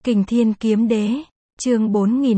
Kình Thiên Kiếm Đế, chương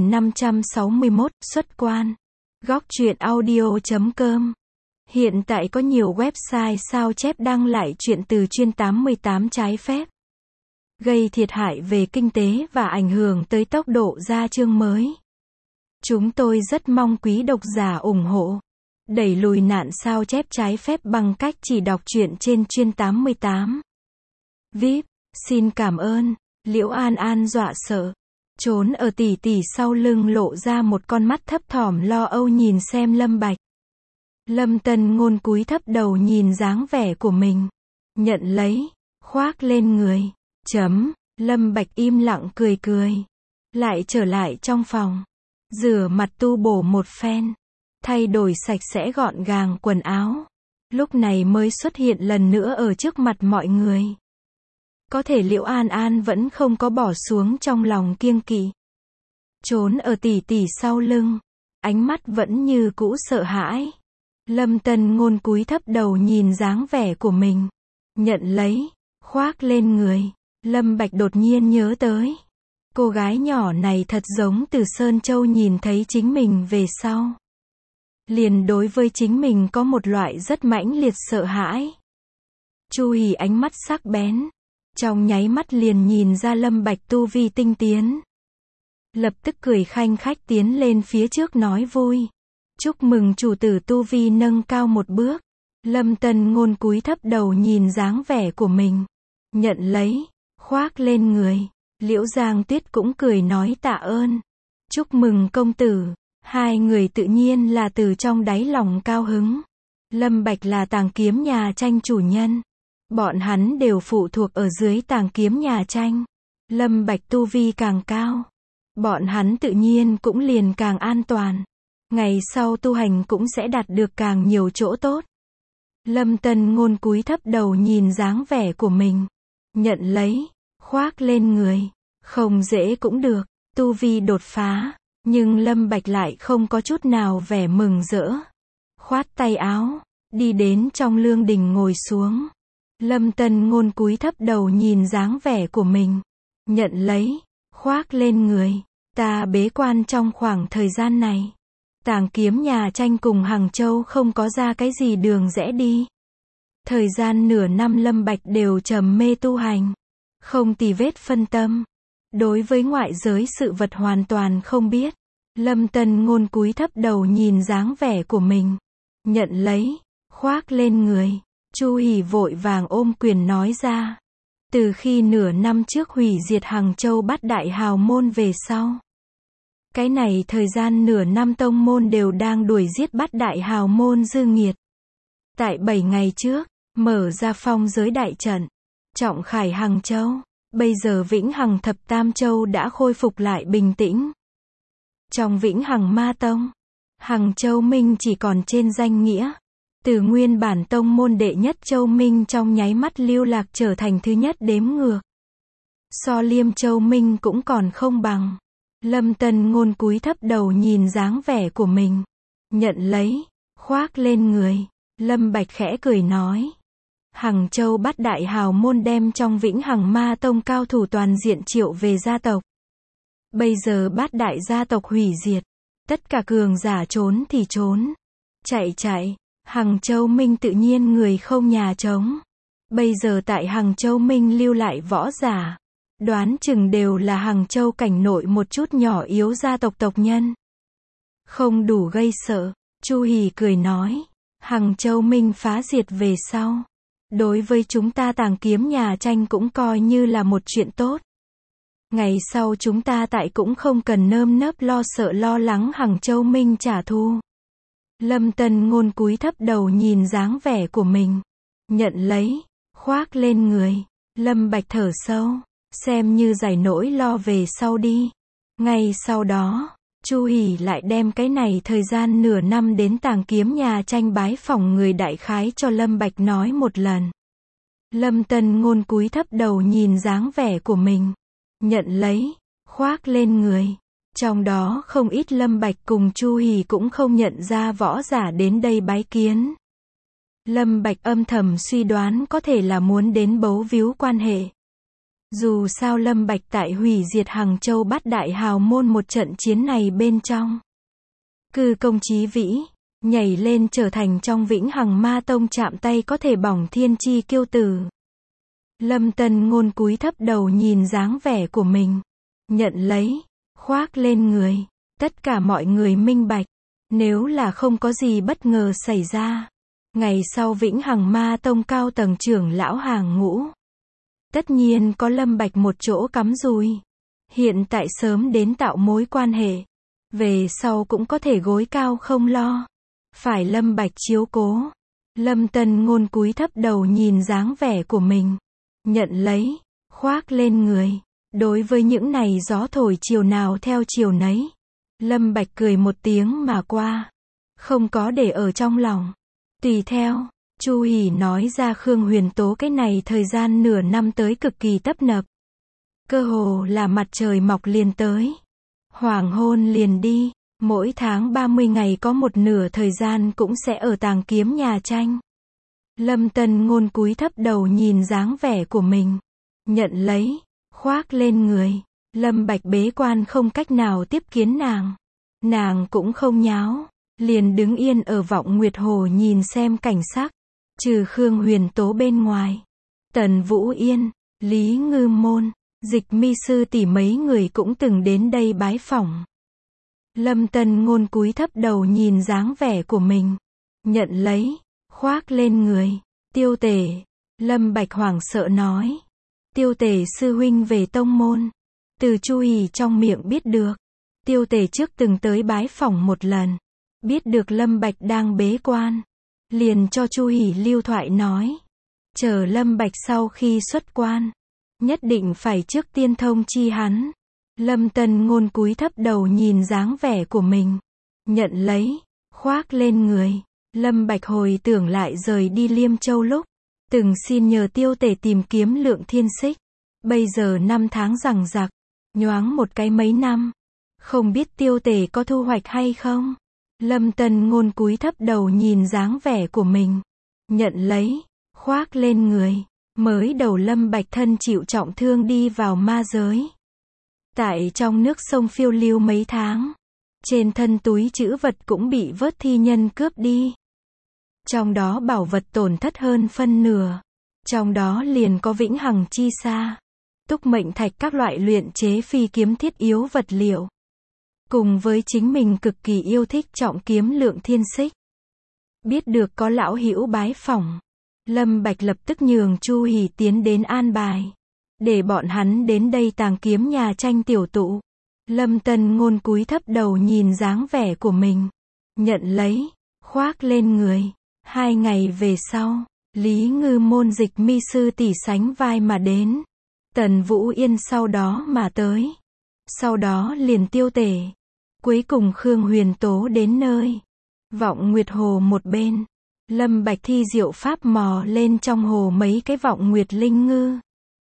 4561, xuất quan. Góc truyện audio.com. Hiện tại có nhiều website sao chép đăng lại truyện từ chuyên 88 trái phép, gây thiệt hại về kinh tế và ảnh hưởng tới tốc độ ra chương mới. Chúng tôi rất mong quý độc giả ủng hộ, đẩy lùi nạn sao chép trái phép bằng cách chỉ đọc truyện trên chuyên 88. VIP, xin cảm ơn. Liễu An An dọa sợ, trốn ở tỉ tỉ sau lưng lộ ra một con mắt thấp thỏm lo âu nhìn xem Lâm Bạch. Lâm Tân Ngôn cúi thấp đầu nhìn dáng vẻ của mình, nhận lấy, khoác lên người. Lâm Bạch im lặng cười cười, lại trở lại trong phòng, rửa mặt tu bổ một phen, thay đổi sạch sẽ gọn gàng quần áo, lúc này mới xuất hiện lần nữa ở trước mặt mọi người. Có thể Liễu An An vẫn không có bỏ xuống trong lòng kiêng kỵ. Trốn ở tỉ tỉ sau lưng, ánh mắt vẫn như cũ sợ hãi. Lâm Tân Ngôn cúi thấp đầu nhìn dáng vẻ của mình, nhận lấy, khoác lên người. Lâm Bạch đột nhiên nhớ tới, cô gái nhỏ này thật giống từ Sơn Châu nhìn thấy chính mình về sau, liền đối với chính mình có một loại rất mãnh liệt sợ hãi. Chu Hỉ ánh mắt sắc bén, trong nháy mắt liền nhìn ra Lâm Bạch tu vi tinh tiến. Lập tức cười khanh khách tiến lên phía trước nói vui. Chúc mừng chủ tử tu vi nâng cao một bước. Lâm Tân Ngôn cúi thấp đầu nhìn dáng vẻ của mình, nhận lấy, khoác lên người. Liễu Giang Tuyết cũng cười nói tạ ơn. Chúc mừng công tử. Hai người tự nhiên là từ trong đáy lòng cao hứng. Lâm Bạch là Tàng Kiếm nhà tranh chủ nhân. Bọn hắn đều phụ thuộc ở dưới Tàng Kiếm nhà tranh. Lâm Bạch tu vi càng cao, bọn hắn tự nhiên cũng liền càng an toàn. Ngày sau tu hành cũng sẽ đạt được càng nhiều chỗ tốt. Lâm Tân Ngôn cúi thấp đầu nhìn dáng vẻ của mình, nhận lấy, khoác lên người. Không dễ cũng được, tu vi đột phá, nhưng Lâm Bạch lại không có chút nào vẻ mừng rỡ. Khoát tay áo, đi đến trong lương đình ngồi xuống. Lâm Tân Ngôn cúi thấp đầu nhìn dáng vẻ của mình, nhận lấy, khoác lên người. Ta bế quan trong khoảng thời gian này, Tàng Kiếm nhà tranh cùng Hàng Châu không có ra cái gì đường rẽ đi. Thời gian nửa năm Lâm Bạch đều trầm mê tu hành, không tì vết phân tâm. Đối với ngoại giới sự vật hoàn toàn không biết. Lâm Tân Ngôn cúi thấp đầu nhìn dáng vẻ của mình, nhận lấy, khoác lên người. Chu Hỉ vội vàng ôm quyền nói ra. Từ khi nửa năm trước hủy diệt Hàng Châu Bát Đại Hào Môn về sau, cái này thời gian nửa năm tông môn đều đang đuổi giết Bát Đại Hào Môn dư nghiệt. Tại 7 ngày trước, mở ra phong giới đại trận, trọng khải Hàng Châu. Bây giờ Vĩnh Hằng Thập Tam Châu đã khôi phục lại bình tĩnh. Trong Vĩnh Hằng Ma Tông, Hàng Châu Minh chỉ còn trên danh nghĩa. Từ nguyên bản tông môn đệ nhất Châu Minh trong nháy mắt lưu lạc trở thành thứ nhất đếm ngược. So Liêm Châu Minh cũng còn không bằng. Lâm Tân Ngôn cúi thấp đầu nhìn dáng vẻ của mình, nhận lấy, khoác lên người. Lâm Bạch khẽ cười nói. Hàng Châu Bát Đại Hào Môn đem trong Vĩnh Hằng Ma Tông cao thủ toàn diện triệu về gia tộc. Bây giờ Bát Đại gia tộc hủy diệt, tất cả cường giả trốn thì trốn, chạy. Hàng Châu Minh tự nhiên người không nhà trống. Bây giờ tại Hàng Châu Minh lưu lại võ giả, đoán chừng đều là Hàng Châu cảnh nội một chút nhỏ yếu gia tộc tộc nhân. Không đủ gây sợ, Chu Hỉ cười nói. Hàng Châu Minh phá diệt về sau, đối với chúng ta Tàng Kiếm nhà tranh cũng coi như là một chuyện tốt. Ngày sau chúng ta tại cũng không cần nơm nớp lo sợ lo lắng Hàng Châu Minh trả thù. Lâm Tân Ngôn cúi thấp đầu nhìn dáng vẻ của mình, nhận lấy, khoác lên người. Lâm Bạch thở sâu, xem như giải nỗi lo về sau đi. Ngay sau đó, Chu Hỉ lại đem cái này thời gian nửa năm đến Tàng Kiếm nhà tranh bái phỏng người đại khái cho Lâm Bạch nói một lần. Lâm Tân Ngôn cúi thấp đầu nhìn dáng vẻ của mình, nhận lấy, khoác lên người. Trong đó không ít Lâm Bạch cùng Chu Hỉ cũng không nhận ra võ giả đến đây bái kiến. Lâm Bạch âm thầm suy đoán có thể là muốn đến bấu víu quan hệ. Dù sao Lâm Bạch tại hủy diệt Hằng Châu Bát Đại Hào Môn một trận chiến này bên trong, cư công chí vĩ, nhảy lên trở thành trong Vĩnh Hằng Ma Tông chạm tay có thể bỏng thiên chi kiêu tử. Lâm Tân Ngôn cúi thấp đầu nhìn dáng vẻ của mình, nhận lấy, khoác lên người. Tất cả mọi người minh bạch, nếu là không có gì bất ngờ xảy ra, ngày sau Vĩnh Hằng Ma Tông cao tầng trưởng lão hàng ngũ, tất nhiên có Lâm Bạch một chỗ cắm dùi. Hiện tại sớm đến tạo mối quan hệ, về sau cũng có thể gối cao không lo. Phải Lâm Bạch chiếu cố. Lâm Tân Ngôn cúi thấp đầu nhìn dáng vẻ của mình, nhận lấy, khoác lên người. Đối với những này gió thổi chiều nào theo chiều nấy, Lâm Bạch cười một tiếng mà qua, không có để ở trong lòng. Tùy theo, Chu Hỉ nói ra Khương Huyền Tố cái này thời gian nửa năm tới cực kỳ tấp nập. Cơ hồ là mặt trời mọc liền tới, hoàng hôn liền đi, mỗi tháng 30 ngày có một nửa thời gian cũng sẽ ở Tàng Kiếm nhà tranh. Lâm Tân Ngôn cúi thấp đầu nhìn dáng vẻ của mình, nhận lấy, khoác lên người. Lâm Bạch bế quan không cách nào tiếp kiến nàng cũng không nháo, liền đứng yên ở Vọng Nguyệt Hồ nhìn xem cảnh sắc. Trừ Khương Huyền Tố bên ngoài, Tần Vũ Yên, Lý Ngư Môn, Dịch Mi sư tỷ mấy người cũng từng đến đây bái phỏng. Lâm Tân Ngôn cúi thấp đầu nhìn dáng vẻ của mình, nhận lấy, khoác lên người. Tiêu Tể, Lâm Bạch hoảng sợ nói. Tiêu Tể sư huynh về tông môn. Từ Chu Hỉ trong miệng biết được, Tiêu Tể trước từng tới bái phỏng một lần, biết được Lâm Bạch đang bế quan, liền cho Chu Hỉ lưu thoại nói, chờ Lâm Bạch sau khi xuất quan, nhất định phải trước tiên thông chi hắn. Lâm Tân Ngôn cúi thấp đầu nhìn dáng vẻ của mình, nhận lấy, khoác lên người. Lâm Bạch hồi tưởng lại rời đi Liêm Châu lúc từng xin nhờ Tiêu Tể tìm kiếm Lượng Thiên Xích, bây giờ năm tháng giằng giặc, nhoáng một cái mấy năm, không biết Tiêu Tể có thu hoạch hay không. Lâm Tân Ngôn cúi thấp đầu nhìn dáng vẻ của mình, nhận lấy, khoác lên người. Mới đầu Lâm Bạch thân chịu trọng thương đi vào ma giới, tại trong nước sông phiêu lưu mấy tháng, trên thân túi trữ vật cũng bị vớt thi nhân cướp đi, trong đó bảo vật tổn thất hơn phân nửa, trong đó liền có Vĩnh Hằng chi sa, Túc Mệnh Thạch các loại luyện chế phi kiếm thiết yếu vật liệu, cùng với chính mình cực kỳ yêu thích trọng kiếm Lượng Thiên Xích. Biết được có lão hữu bái phỏng, Lâm Bạch lập tức nhường Chu Hỉ tiến đến an bài, để bọn hắn đến đây Tàng Kiếm nhà tranh tiểu tụ. Lâm Tân Ngôn cúi thấp đầu nhìn dáng vẻ của mình, nhận lấy, khoác lên người. 2 ngày về sau, Lý Ngư Môn Dịch Mi sư tỷ sánh vai mà đến, Tần Vũ Yên sau đó mà tới, sau đó liền Tiêu Tể, cuối cùng Khương Huyền Tố đến nơi. Vọng Nguyệt Hồ một bên, Lâm Bạch thi diệu pháp mò lên trong hồ mấy cái vọng nguyệt linh ngư,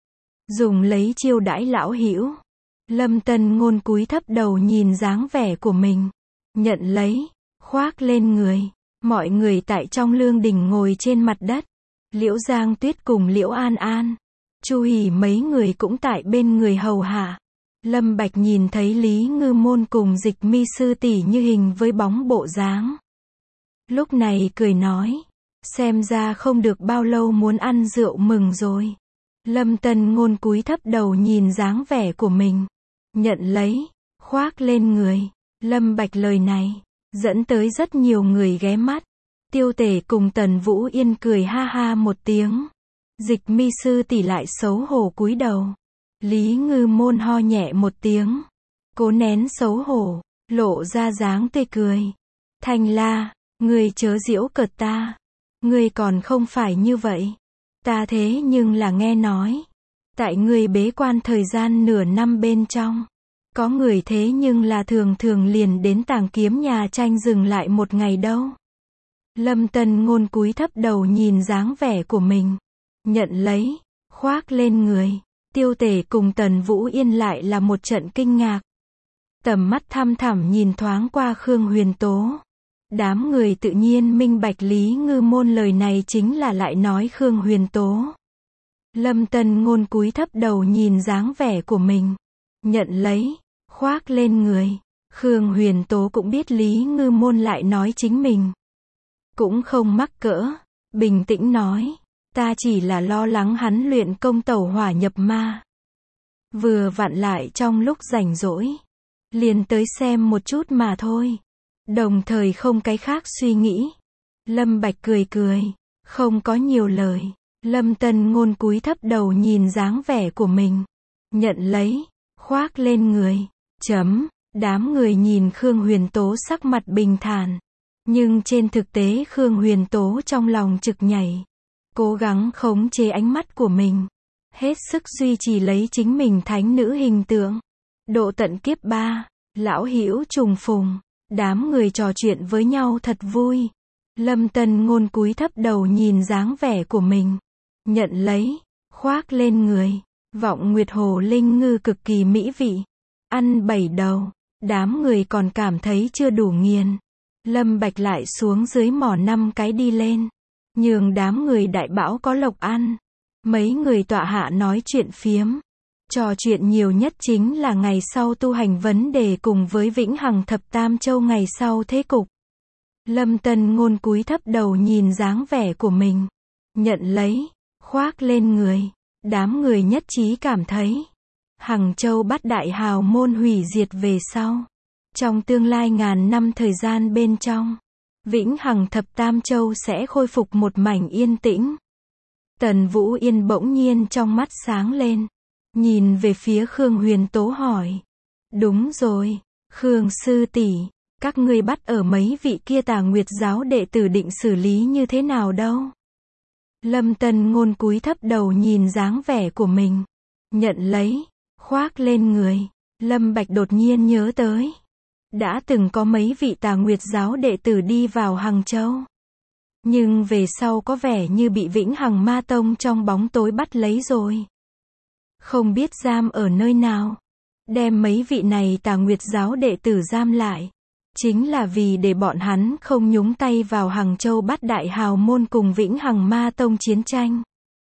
dùng lấy chiêu đãi lão hữu. Lâm Tân Ngôn cúi thấp đầu nhìn dáng vẻ của mình, nhận lấy, khoác lên người. Mọi người tại trong lương đình ngồi trên mặt đất, Liễu Giang Tuyết cùng Liễu An An, Chu Hỉ mấy người cũng tại bên người hầu hạ. Lâm Bạch nhìn thấy Lý Ngư Môn cùng Dịch Mi sư tỷ như hình với bóng bộ dáng, lúc này cười nói, xem ra không được bao lâu muốn ăn rượu mừng rồi. Lâm Tân Ngôn cúi thấp đầu nhìn dáng vẻ của mình, nhận lấy, khoác lên người. Lâm Bạch lời này dẫn tới rất nhiều người ghé mắt. Tiêu Tể cùng Tần Vũ Yên cười ha ha một tiếng, Dịch Mi sư tỷ lại xấu hổ cúi đầu. Lý Ngư Môn ho nhẹ một tiếng, cố nén xấu hổ, lộ ra dáng tươi cười. Thanh La, ngươi chớ giễu cợt ta, ngươi còn không phải như vậy. Ta thế nhưng là nghe nói, tại ngươi bế quan thời gian nửa năm bên trong, có người thế nhưng là thường thường liền đến Tàng Kiếm nhà tranh dừng lại một ngày đâu. Lâm Tân Ngôn cúi thấp đầu nhìn dáng vẻ của mình, nhận lấy, khoác lên người. Tiêu Tể cùng Tần Vũ Yên lại là một trận kinh ngạc, tầm mắt thăm thẳm nhìn thoáng qua Khương Huyền Tố. Đám người tự nhiên minh bạch Lý Ngư Môn lời này chính là lại nói Khương Huyền Tố. Lâm Tân Ngôn cúi thấp đầu nhìn dáng vẻ của mình. Nhận lấy, khoác lên người. Khương Huyền Tố cũng biết Lý Ngư Môn lại nói chính mình. Cũng không mắc cỡ. Bình tĩnh nói. Ta chỉ là lo lắng hắn luyện công tẩu hỏa nhập ma. Vừa vặn lại trong lúc rảnh rỗi. Liền tới xem một chút mà thôi. Đồng thời không cái khác suy nghĩ. Lâm Bạch cười cười. Không có nhiều lời. Lâm Tân Ngôn cúi thấp đầu nhìn dáng vẻ của mình. Nhận lấy, khoác lên người. Đám người nhìn Khương Huyền Tố sắc mặt bình thản. Nhưng trên thực tế Khương Huyền Tố trong lòng trực nhảy. Cố gắng khống chế ánh mắt của mình. Hết sức duy trì lấy chính mình thánh nữ hình tượng. Độ tận kiếp 3, lão hữu trùng phùng. Đám người trò chuyện với nhau thật vui. Lâm Tân Ngôn cúi thấp đầu nhìn dáng vẻ của mình. Nhận lấy, khoác lên người. Vọng Nguyệt Hồ Linh Ngư cực kỳ mỹ vị. Ăn 7 đầu. Đám người còn cảm thấy chưa đủ nghiền. Lâm Bạch lại xuống dưới mỏ 5 cái đi lên. Nhường đám người đại bão có lộc ăn. Mấy người tọa hạ nói chuyện phiếm. Trò chuyện nhiều nhất chính là ngày sau tu hành vấn đề cùng với Vĩnh Hằng Thập Tam Châu ngày sau thế cục. Lâm Tân Ngôn cúi thấp đầu nhìn dáng vẻ của mình. Nhận lấy, khoác lên người. Đám người nhất trí cảm thấy. Hằng Châu Bát Đại Hào Môn hủy diệt về sau. Trong tương lai ngàn năm thời gian bên trong. Vĩnh Hằng Thập Tam Châu sẽ khôi phục một mảnh yên tĩnh. Tần Vũ Yên bỗng nhiên trong mắt sáng lên. Nhìn về phía Khương Huyền Tố hỏi. Đúng rồi, Khương sư tỷ, các ngươi bắt ở mấy vị kia Tà Nguyệt giáo đệ tử định xử lý như thế nào đâu? Lâm Tân Ngôn cúi thấp đầu nhìn dáng vẻ của mình. Nhận lấy, khoác lên người. Lâm Bạch đột nhiên nhớ tới. Đã từng có mấy vị Tà Nguyệt giáo đệ tử đi vào Hằng Châu. Nhưng về sau có vẻ như bị Vĩnh Hằng Ma Tông trong bóng tối bắt lấy rồi. Không biết giam ở nơi nào. Đem mấy vị này Tà Nguyệt giáo đệ tử giam lại. Chính là vì để bọn hắn không nhúng tay vào Hằng Châu Bát Đại Hào Môn cùng Vĩnh Hằng Ma Tông chiến tranh.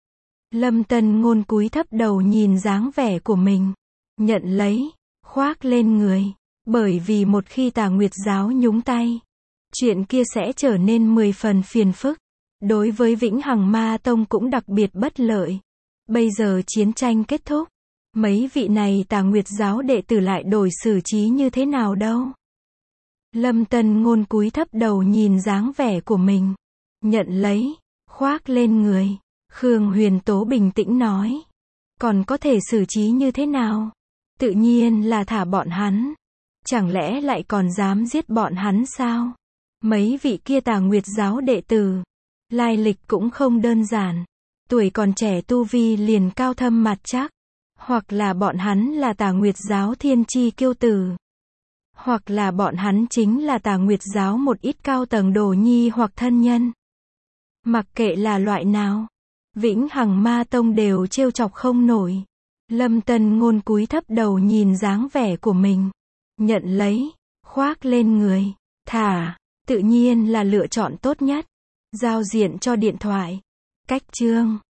Lâm Tân Ngôn cúi thấp đầu nhìn dáng vẻ của mình. Nhận lấy, khoác lên người. Bởi vì một khi Tà Nguyệt giáo nhúng tay, chuyện kia sẽ trở nên 10 phần phiền phức. Đối với Vĩnh Hằng Ma Tông cũng đặc biệt bất lợi. Bây giờ chiến tranh kết thúc. Mấy vị này Tà Nguyệt giáo đệ tử lại đổi xử trí như thế nào đâu? Lâm Tân Ngôn cúi thấp đầu nhìn dáng vẻ của mình. Nhận lấy, khoác lên người. Khương Huyền Tố bình tĩnh nói. Còn có thể xử trí như thế nào? Tự nhiên là thả bọn hắn. Chẳng lẽ lại còn dám giết bọn hắn sao? Mấy vị kia Tà Nguyệt giáo đệ tử. Lai lịch cũng không đơn giản. Tuổi còn trẻ tu vi liền cao thâm mặt chắc. Hoặc là bọn hắn là Tà Nguyệt giáo thiên chi kiêu tử. Hoặc là bọn hắn chính là Tà Nguyệt giáo một ít cao tầng đồ nhi hoặc thân nhân. Mặc kệ là loại nào, Vĩnh Hằng Ma Tông đều trêu chọc không nổi. Lâm Tân Ngôn cúi thấp đầu nhìn dáng vẻ của mình. Nhận lấy, khoác lên người. Thả, tự nhiên là lựa chọn tốt nhất. Giao diện cho điện thoại. Cách chương